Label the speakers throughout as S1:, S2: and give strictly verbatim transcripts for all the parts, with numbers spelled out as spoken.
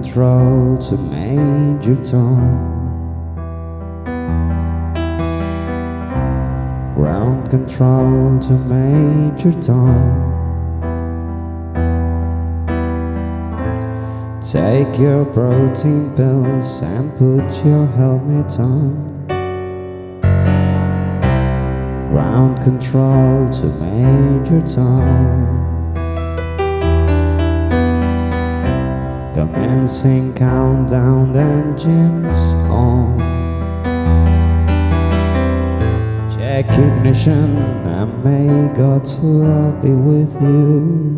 S1: control to Major Tom. Ground control to Major Tom. Take your protein pills and put your helmet on. Ground control to Major Tom. Commencing countdown, the engines on. Check ignition and may God's love be with you.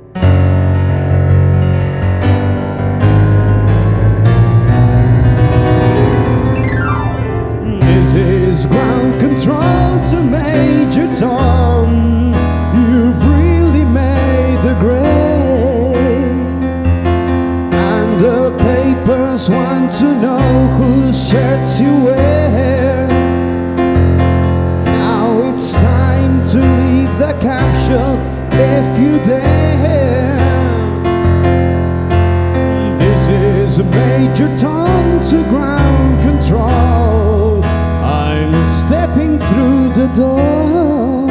S1: This is ground control to Major Tom. You've really made the grade, and the papers want to know whose shirts you wear. Now it's time to leave the capsule if you dare. This is Major Tom to ground control. I'm stepping through the door,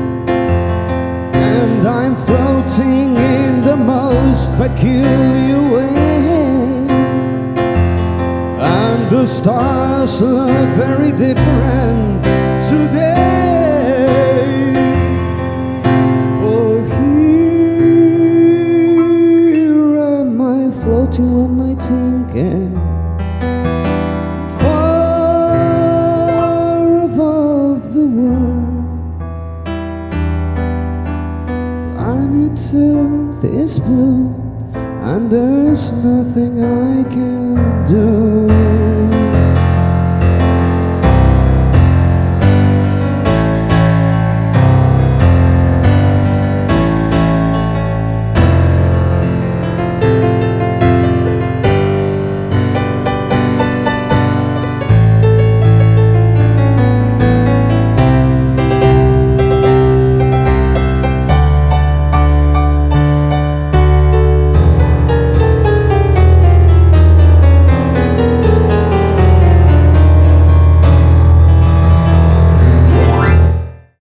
S1: and I'm floating in the most peculiar way, and the stars look very different today. For here am I floating, am I thinking, planet Earth is blue, and there's nothing I can do.